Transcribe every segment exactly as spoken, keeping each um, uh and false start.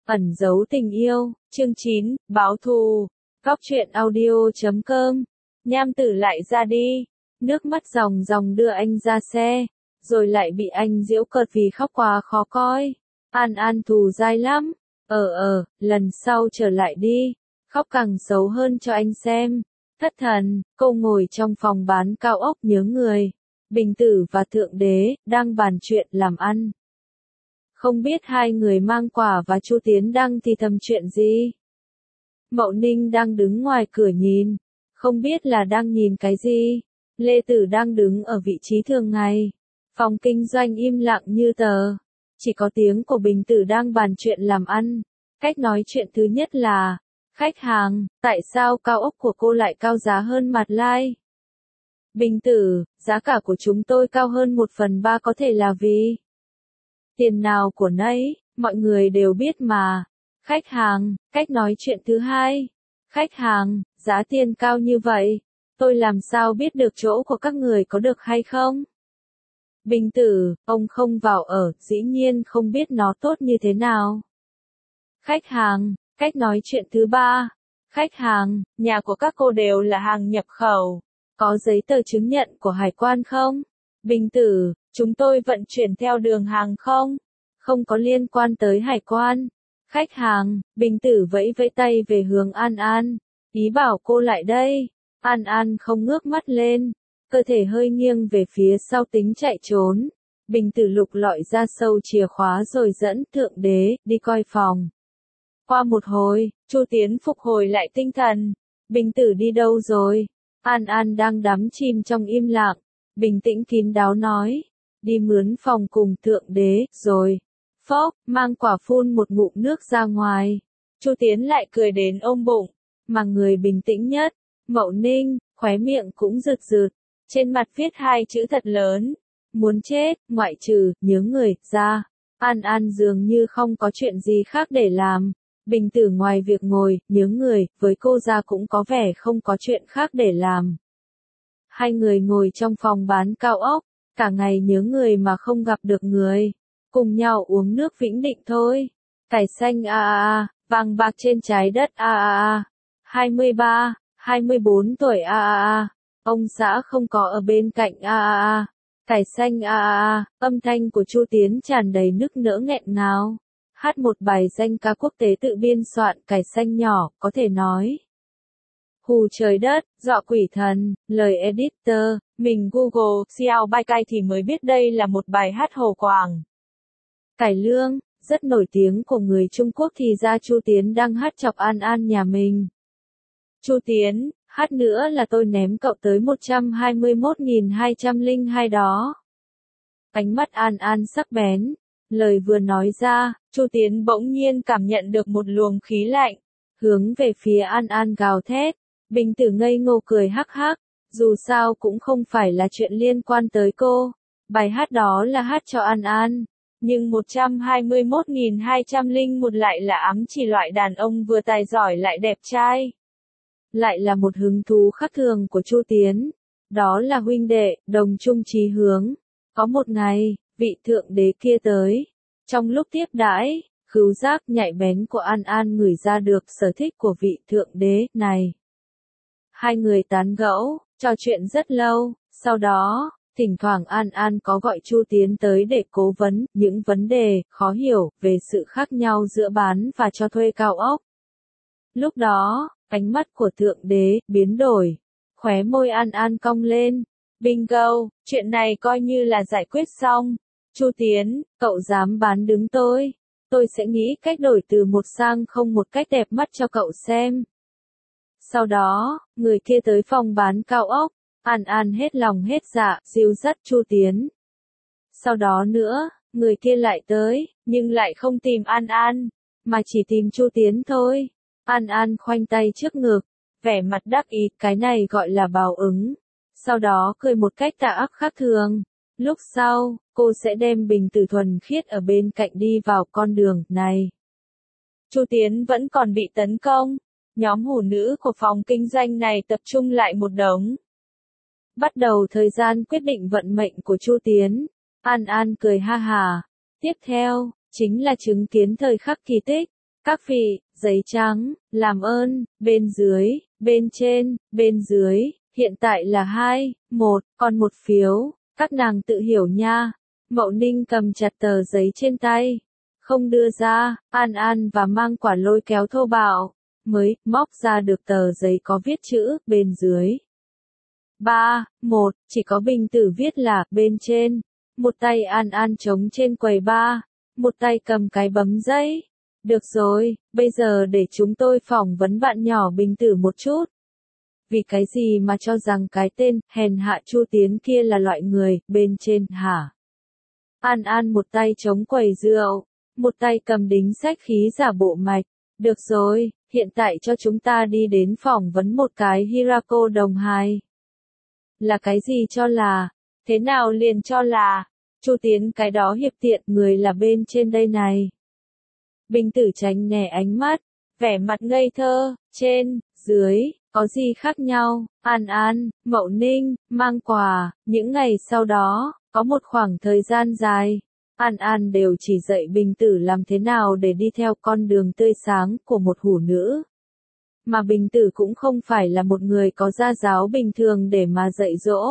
Ẩn giấu tình yêu, chương chín, báo thù. Góc truyện audio chấm com. Nham tử lại ra đi. Nước mắt ròng ròng đưa anh ra xe. Rồi lại bị anh giễu cợt vì khóc quá khó coi. An An thù dai lắm. Ờ ờ, lần sau trở lại đi. Khóc càng xấu hơn cho anh xem. Thất thần, cô ngồi trong phòng bán cao ốc nhớ người. Bình Tử và Thượng Đế, đang bàn chuyện làm ăn. Không biết hai người mang quả và Chu Tiến Đăng thì thầm chuyện gì. Mậu Ninh đang đứng ngoài cửa nhìn. Không biết là đang nhìn cái gì. Lê Tử đang đứng ở vị trí thường ngày. Phòng kinh doanh im lặng như tờ. Chỉ có tiếng của Bình Tử đang bàn chuyện làm ăn. Cách nói chuyện thứ nhất là, khách hàng, tại sao cao ốc của cô lại cao giá hơn Mạt Lai? Bình Tử, giá cả của chúng tôi cao hơn một phần ba có thể là vì tiền nào của nấy, mọi người đều biết mà. Khách hàng, cách nói chuyện thứ hai. Khách hàng, giá tiền cao như vậy, tôi làm sao biết được chỗ của các người có được hay không? Bình Tử, ông không vào ở, dĩ nhiên không biết nó tốt như thế nào. Khách hàng, cách nói chuyện thứ ba. Khách hàng, nhà của các cô đều là hàng nhập khẩu. Có giấy tờ chứng nhận của hải quan không? Bình Tử, chúng tôi vận chuyển theo đường hàng không? Không có liên quan tới hải quan. Khách hàng, Bình Tử vẫy vẫy tay về hướng An An. Ý bảo cô lại đây. An An không ngước mắt lên. Cơ thể hơi nghiêng về phía sau tính chạy trốn. Bình Tử lục lọi ra sâu chìa khóa rồi dẫn Thượng Đế đi coi phòng. Qua một hồi, Chu Tiến phục hồi lại tinh thần. Bình Tử đi đâu rồi? An An đang đắm chìm trong im lặng. Bình tĩnh kín đáo nói. Đi mướn phòng cùng Thượng Đế, rồi. Phốc, mang quả phun một ngụm nước ra ngoài. Chu Tiến lại cười đến ôm bụng. Mà người bình tĩnh nhất, Mậu Ninh, khóe miệng cũng rực rực. Trên mặt viết hai chữ thật lớn. Muốn chết, ngoại trừ, nhớ người, ra. An An dường như không có chuyện gì khác để làm. Bình Tử ngoài việc ngồi, nhớ người, với cô ra cũng có vẻ không có chuyện khác để làm. Hai người ngồi trong phòng bán cao ốc, cả ngày nhớ người mà không gặp được người. Cùng nhau uống nước Vĩnh Định thôi. Cải xanh a a a, vàng bạc trên trái đất a a a. hai mươi ba, hai mươi bốn tuổi a a a. Ông xã không có ở bên cạnh a a a. Cải xanh a a a, âm thanh của Chu Tiến tràn đầy nức nở nghẹn ngào. Hát một bài danh ca quốc tế tự biên soạn cải xanh nhỏ, có thể nói. Hù trời đất, dọa quỷ thần, lời editor, mình Google, Xiao Bai Cai thì mới biết đây là một bài hát Hồ Quảng. Cải lương, rất nổi tiếng của người Trung Quốc thì ra Chu Tiến đang hát chọc An An nhà mình. Chu Tiến, hát nữa là tôi ném cậu tới một trăm hai mươi mốt nghìn hai trăm lẻ hai đó. Ánh mắt An An sắc bén. Lời vừa nói ra, Chu Tiến bỗng nhiên cảm nhận được một luồng khí lạnh, hướng về phía An An gào thét. Bình Tử ngây ngô cười hắc hắc, dù sao cũng không phải là chuyện liên quan tới cô. Bài hát đó là hát cho An An, nhưng một trăm hai mươi mốt nghìn hai trăm lẻ một lại là ám chỉ loại đàn ông vừa tài giỏi lại đẹp trai. Lại là một hứng thú khác thường của Chu Tiến, đó là huynh đệ, đồng chung chí hướng. Có một ngày, vị Thượng Đế kia tới. Trong lúc tiếp đãi, khứu giác nhạy bén của An An ngửi ra được sở thích của vị Thượng Đế này. Hai người tán gẫu, trò chuyện rất lâu, sau đó, thỉnh thoảng An An có gọi Chu Tiến tới để cố vấn những vấn đề khó hiểu về sự khác nhau giữa bán và cho thuê cao ốc. Lúc đó, ánh mắt của Thượng Đế biến đổi, khóe môi An An cong lên. Bingo, chuyện này coi như là giải quyết xong. Chu Tiến, cậu dám bán đứng tôi, tôi sẽ nghĩ cách đổi từ một sang không một cách đẹp mắt cho cậu xem. Sau đó, người kia tới phòng bán cao ốc, An An hết lòng hết dạ, dìu dắt Chu Tiến. Sau đó nữa, người kia lại tới, nhưng lại không tìm An An, mà chỉ tìm Chu Tiến thôi. An An khoanh tay trước ngực, vẻ mặt đắc ý, cái này gọi là báo ứng. Sau đó cười một cách tà ác khác thường. Lúc sau, cô sẽ đem Bình Tử thuần khiết ở bên cạnh đi vào con đường này. Chu Tiến vẫn còn bị tấn công. Nhóm hủ nữ của phòng kinh doanh này tập trung lại một đống. Bắt đầu thời gian quyết định vận mệnh của Chu Tiến. An An cười ha hà. Tiếp theo, chính là chứng kiến thời khắc kỳ tích. Các vị, giấy trắng, làm ơn, bên dưới, bên trên, bên dưới, hiện tại là hai, một, còn một phiếu, các nàng tự hiểu nha. Mậu Ninh cầm chặt tờ giấy trên tay, không đưa ra, An An và Mang Quả lôi kéo thô bạo, mới móc ra được tờ giấy có viết chữ bên dưới. ba, một, chỉ có Bình Tử viết là bên trên. Một tay An An chống trên quầy ba, một tay cầm cái bấm giấy. Được rồi, bây giờ để chúng tôi phỏng vấn bạn nhỏ Bình Tử một chút. Vì cái gì mà cho rằng cái tên hèn hạ Chu Tiến kia là loại người bên trên hả? An An một tay chống quầy rượu, một tay cầm đính sách khí giả bộ mạch. Được rồi, hiện tại cho chúng ta đi đến phỏng vấn một cái Hirako đồng hài. Là cái gì cho là? Thế nào liền cho là? Chu Tiến cái đó hiệp tiện người là bên trên đây này. Bình Tử tránh né ánh mắt, vẻ mặt ngây thơ, trên, dưới, có gì khác nhau? An An, Mậu Ninh, Mang Quả, những ngày sau đó, có một khoảng thời gian dài, An An đều chỉ dạy Bình Tử làm thế nào để đi theo con đường tươi sáng của một hủ nữ. Mà Bình Tử cũng không phải là một người có gia giáo bình thường để mà dạy dỗ.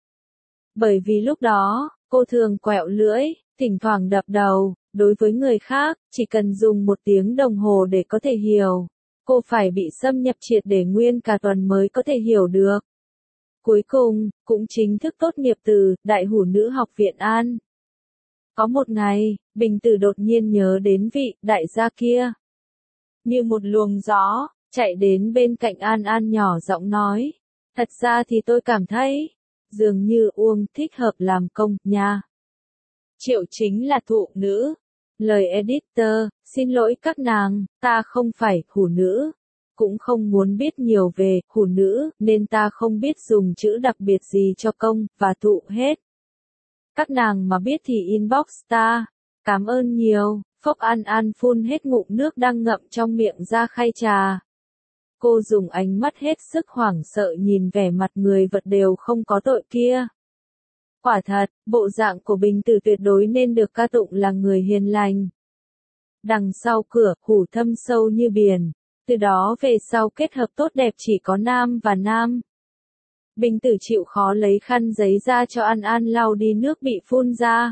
Bởi vì lúc đó, cô thường quẹo lưỡi, thỉnh thoảng đập đầu, đối với người khác, chỉ cần dùng một tiếng đồng hồ để có thể hiểu. Cô phải bị xâm nhập triệt để nguyên cả tuần mới có thể hiểu được. Cuối cùng, cũng chính thức tốt nghiệp từ Đại Hủ Nữ Học viện An. Có một ngày, Bình Tử đột nhiên nhớ đến vị đại gia kia. Như một luồng gió, chạy đến bên cạnh An An nhỏ giọng nói. Thật ra thì tôi cảm thấy, dường như Uông thích hợp làm công nha. Triệu chính là thụ nữ. Lời editor, xin lỗi các nàng, ta không phải hủ nữ. Cũng không muốn biết nhiều về hủ nữ, nên ta không biết dùng chữ đặc biệt gì cho công và thụ hết. Các nàng mà biết thì inbox ta. Cảm ơn nhiều. Phốc An An phun hết ngụm nước đang ngậm trong miệng ra khay trà. Cô dùng ánh mắt hết sức hoảng sợ nhìn vẻ mặt người vật đều không có tội kia. Quả thật, bộ dạng của Bình Tử tuyệt đối nên được ca tụng là người hiền lành. Đằng sau cửa, hủ thâm sâu như biển. Từ đó về sau kết hợp tốt đẹp chỉ có nam và nam. Bình Tử chịu khó lấy khăn giấy ra cho An An lau đi nước bị phun ra.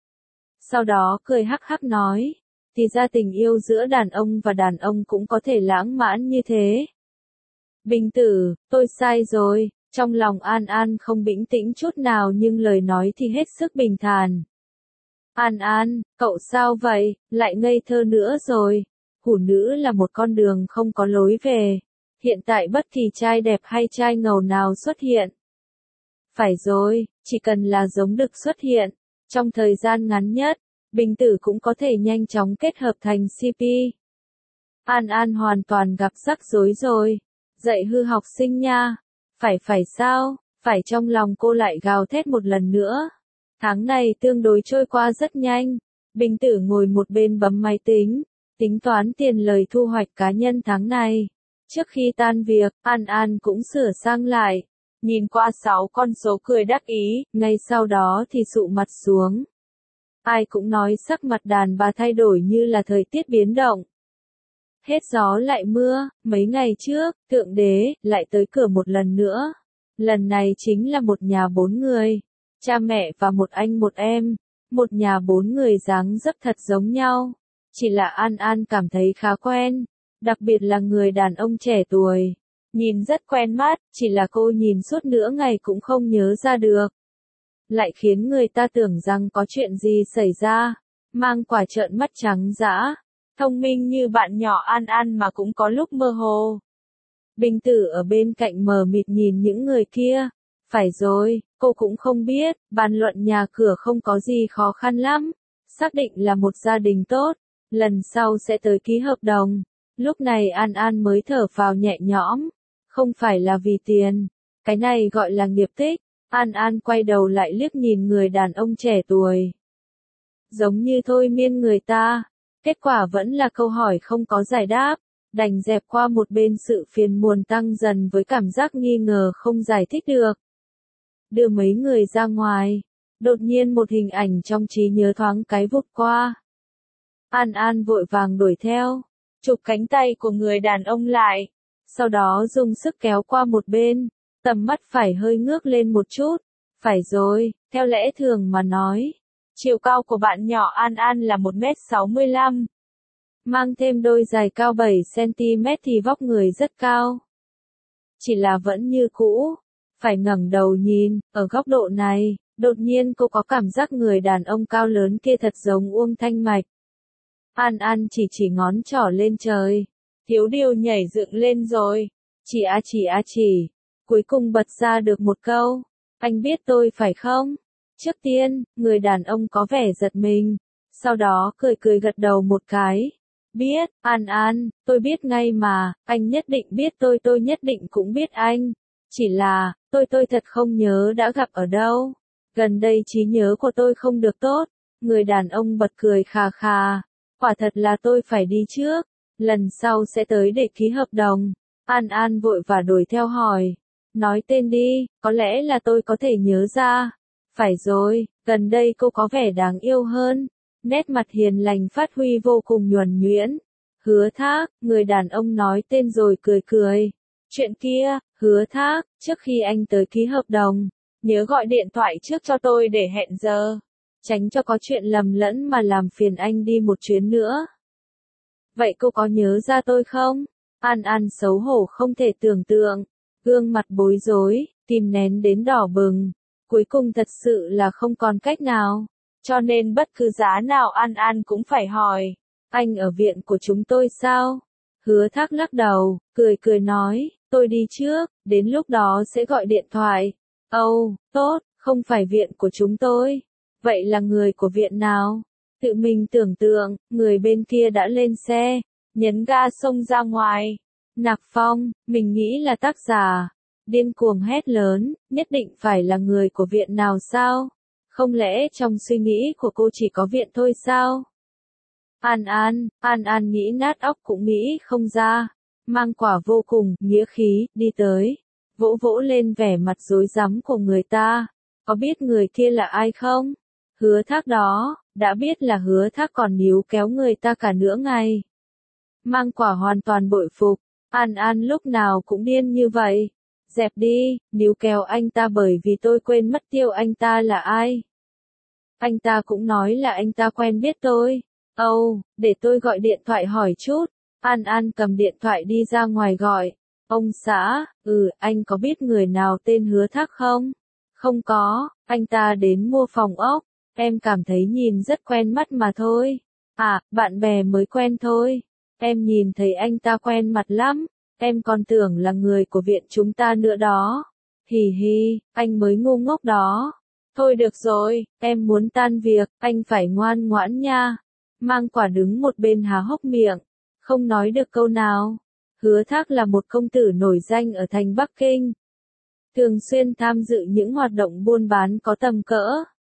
Sau đó cười hắc hắc nói, thì ra tình yêu giữa đàn ông và đàn ông cũng có thể lãng mạn như thế. Bình Tử, tôi sai rồi. Trong lòng An An không bình tĩnh chút nào nhưng lời nói thì hết sức bình thản. An An, cậu sao vậy, lại ngây thơ nữa rồi. Hủ nữ là một con đường không có lối về. Hiện tại bất kỳ trai đẹp hay trai ngầu nào xuất hiện. Phải rồi, chỉ cần là giống được xuất hiện. Trong thời gian ngắn nhất, Bình Tử cũng có thể nhanh chóng kết hợp thành xê pê. An An hoàn toàn gặp rắc rối rồi. Dạy hư học sinh nha. Phải phải sao, phải trong lòng cô lại gào thét một lần nữa. Tháng này tương đối trôi qua rất nhanh. Bình Tử ngồi một bên bấm máy tính, tính toán tiền lời thu hoạch cá nhân tháng này. Trước khi tan việc, An An cũng sửa sang lại. Nhìn qua sáu con số cười đắc ý, ngay sau đó thì sụ mặt xuống. Ai cũng nói sắc mặt đàn bà thay đổi như là thời tiết biến động. Hết gió lại mưa, mấy ngày trước, Thượng Đế, lại tới cửa một lần nữa. Lần này chính là một nhà bốn người. Cha mẹ và một anh một em. Một nhà bốn người dáng dấp thật giống nhau. Chỉ là An An cảm thấy khá quen. Đặc biệt là người đàn ông trẻ tuổi. Nhìn rất quen mắt, chỉ là cô nhìn suốt nửa ngày cũng không nhớ ra được. Lại khiến người ta tưởng rằng có chuyện gì xảy ra. Mang Quả trợn mắt trắng dã. Thông minh như bạn nhỏ An An mà cũng có lúc mơ hồ. Bình Tử ở bên cạnh mờ mịt nhìn những người kia. Phải rồi, cô cũng không biết, bàn luận nhà cửa không có gì khó khăn lắm. Xác định là một gia đình tốt, lần sau sẽ tới ký hợp đồng. Lúc này An An mới thở phào nhẹ nhõm. Không phải là vì tiền, cái này gọi là nghiệp tích. An An quay đầu lại liếc nhìn người đàn ông trẻ tuổi. Giống như thôi miên người ta. Kết quả vẫn là câu hỏi không có giải đáp, đành dẹp qua một bên sự phiền muộn tăng dần với cảm giác nghi ngờ không giải thích được. Đưa mấy người ra ngoài, đột nhiên một hình ảnh trong trí nhớ thoáng cái vụt qua. An An vội vàng đuổi theo, chụp cánh tay của người đàn ông lại, sau đó dùng sức kéo qua một bên, tầm mắt phải hơi ngước lên một chút. Phải rồi, theo lẽ thường mà nói, chiều cao của bạn nhỏ An An là một mét sáu mươi lăm. Mang thêm đôi giày cao bảy xăng-ti-mét thì vóc người rất cao. Chỉ là vẫn như cũ, phải ngẩng đầu nhìn, ở góc độ này, đột nhiên cô có cảm giác người đàn ông cao lớn kia thật giống Uông Thanh Mạch. An An chỉ chỉ ngón trỏ lên trời, thiếu điều nhảy dựng lên rồi, chỉ a chỉ a chỉ, cuối cùng bật ra được một câu, anh biết tôi phải không? Trước tiên, người đàn ông có vẻ giật mình, sau đó cười cười gật đầu một cái. Biết, An An, tôi biết ngay mà, anh nhất định biết tôi tôi nhất định cũng biết anh. Chỉ là, tôi tôi thật không nhớ đã gặp ở đâu. Gần đây trí nhớ của tôi không được tốt. Người đàn ông bật cười khà khà. Quả thật là tôi phải đi trước. Lần sau sẽ tới để ký hợp đồng. An An vội và đuổi theo hỏi. Nói tên đi, có lẽ là tôi có thể nhớ ra. Phải rồi, gần đây cô có vẻ đáng yêu hơn. Nét mặt hiền lành phát huy vô cùng nhuần nhuyễn. Hứa Thác, người đàn ông nói tên rồi cười cười. Chuyện kia, Hứa Thác, trước khi anh tới ký hợp đồng, nhớ gọi điện thoại trước cho tôi để hẹn giờ. Tránh cho có chuyện lầm lẫn mà làm phiền anh đi một chuyến nữa. Vậy cô có nhớ ra tôi không? An An xấu hổ không thể tưởng tượng. Gương mặt bối rối, tim nén đến đỏ bừng. Cuối cùng thật sự là không còn cách nào. Cho nên bất cứ giá nào An An cũng phải hỏi. Anh ở viện của chúng tôi sao? Hứa Thác lắc đầu, cười cười nói, tôi đi trước, đến lúc đó sẽ gọi điện thoại. Ồ, oh, tốt, không phải viện của chúng tôi. Vậy là người của viện nào? Tự mình tưởng tượng, người bên kia đã lên xe, nhấn ga xông ra ngoài. Nạc Phong, mình nghĩ là tác giả. Điên cuồng hét lớn, nhất định phải là người của viện nào sao? Không lẽ trong suy nghĩ của cô chỉ có viện thôi sao? An An, An An nghĩ nát óc cũng nghĩ không ra. Mang Quả vô cùng, nghĩa khí, đi tới. Vỗ vỗ lên vẻ mặt rối rắm của người ta. Có biết người kia là ai không? Hứa Thác đó, đã biết là Hứa Thác còn níu kéo người ta cả nửa ngày. Mang Quả hoàn toàn bội phục. An An lúc nào cũng điên như vậy. Dẹp đi, níu kéo anh ta bởi vì tôi quên mất tiêu anh ta là ai. Anh ta cũng nói là anh ta quen biết tôi. Ồ, oh, để tôi gọi điện thoại hỏi chút. An An cầm điện thoại đi ra ngoài gọi. Ông xã, ừ, anh có biết người nào tên Hứa Thác không? Không có, anh ta đến mua phòng ốc. Em cảm thấy nhìn rất quen mắt mà thôi. À, bạn bè mới quen thôi. Em nhìn thấy anh ta quen mặt lắm. Em còn tưởng là người của viện chúng ta nữa đó. Hì hì, anh mới ngu ngốc đó. Thôi được rồi, em muốn tan việc, anh phải ngoan ngoãn nha. Mang Quả đứng một bên há hốc miệng, không nói được câu nào. Hứa Thác là một công tử nổi danh ở thành Bắc Kinh. Thường xuyên tham dự những hoạt động buôn bán có tầm cỡ.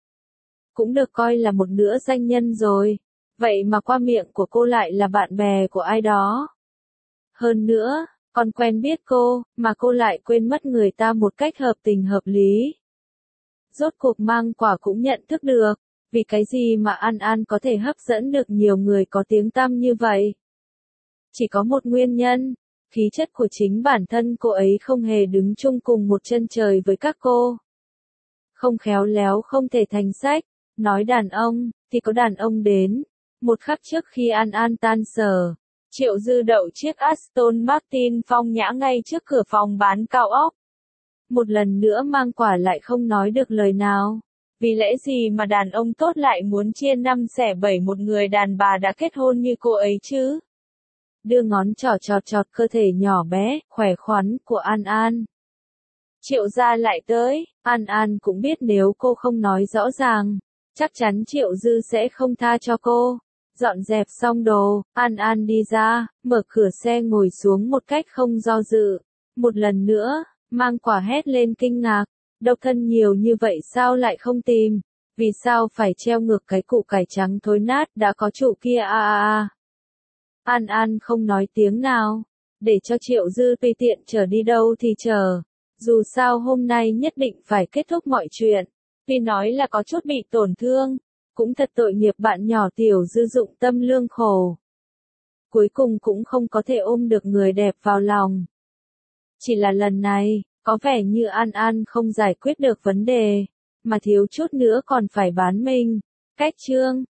Cũng được coi là một nửa danh nhân rồi. Vậy mà qua miệng của cô lại là bạn bè của ai đó. Hơn nữa, còn quen biết cô, mà cô lại quên mất người ta một cách hợp tình hợp lý. Rốt cuộc Mang Quả cũng nhận thức được, vì cái gì mà An An có thể hấp dẫn được nhiều người có tiếng tăm như vậy. Chỉ có một nguyên nhân, khí chất của chính bản thân cô ấy không hề đứng chung cùng một chân trời với các cô. Không khéo léo không thể thành sách, nói đàn ông, thì có đàn ông đến. Một khắc trước khi An An tan sở, Triệu Dư đậu chiếc Aston Martin phong nhã ngay trước cửa phòng bán cao ốc. Một lần nữa Mang Quả lại không nói được lời nào. Vì lẽ gì mà đàn ông tốt lại muốn chia năm xẻ bảy một người đàn bà đã kết hôn như cô ấy chứ? Đưa ngón trỏ chọt chọt cơ thể nhỏ bé, khỏe khoắn của An An. Triệu gia lại tới, An An cũng biết nếu cô không nói rõ ràng, chắc chắn Triệu Dư sẽ không tha cho cô. Dọn dẹp xong đồ, An An đi ra, mở cửa xe ngồi xuống một cách không do dự. Một lần nữa, Mang Quả hét lên kinh ngạc. Độc thân nhiều như vậy sao lại không tìm? Vì sao phải treo ngược cái củ cải trắng thối nát đã có chủ kia à à à? An An không nói tiếng nào. Để cho Triệu Dư tùy tiện trở đi đâu thì chờ. Dù sao hôm nay nhất định phải kết thúc mọi chuyện. Tuy nói là có chút bị tổn thương. Cũng thật tội nghiệp bạn nhỏ Tiểu Dư dụng tâm lương khổ. cuối cùng cũng không có thể ôm được người đẹp vào lòng. Chỉ là lần này, có vẻ như An An không giải quyết được vấn đề, mà thiếu chút nữa còn phải bán mình. Cách chương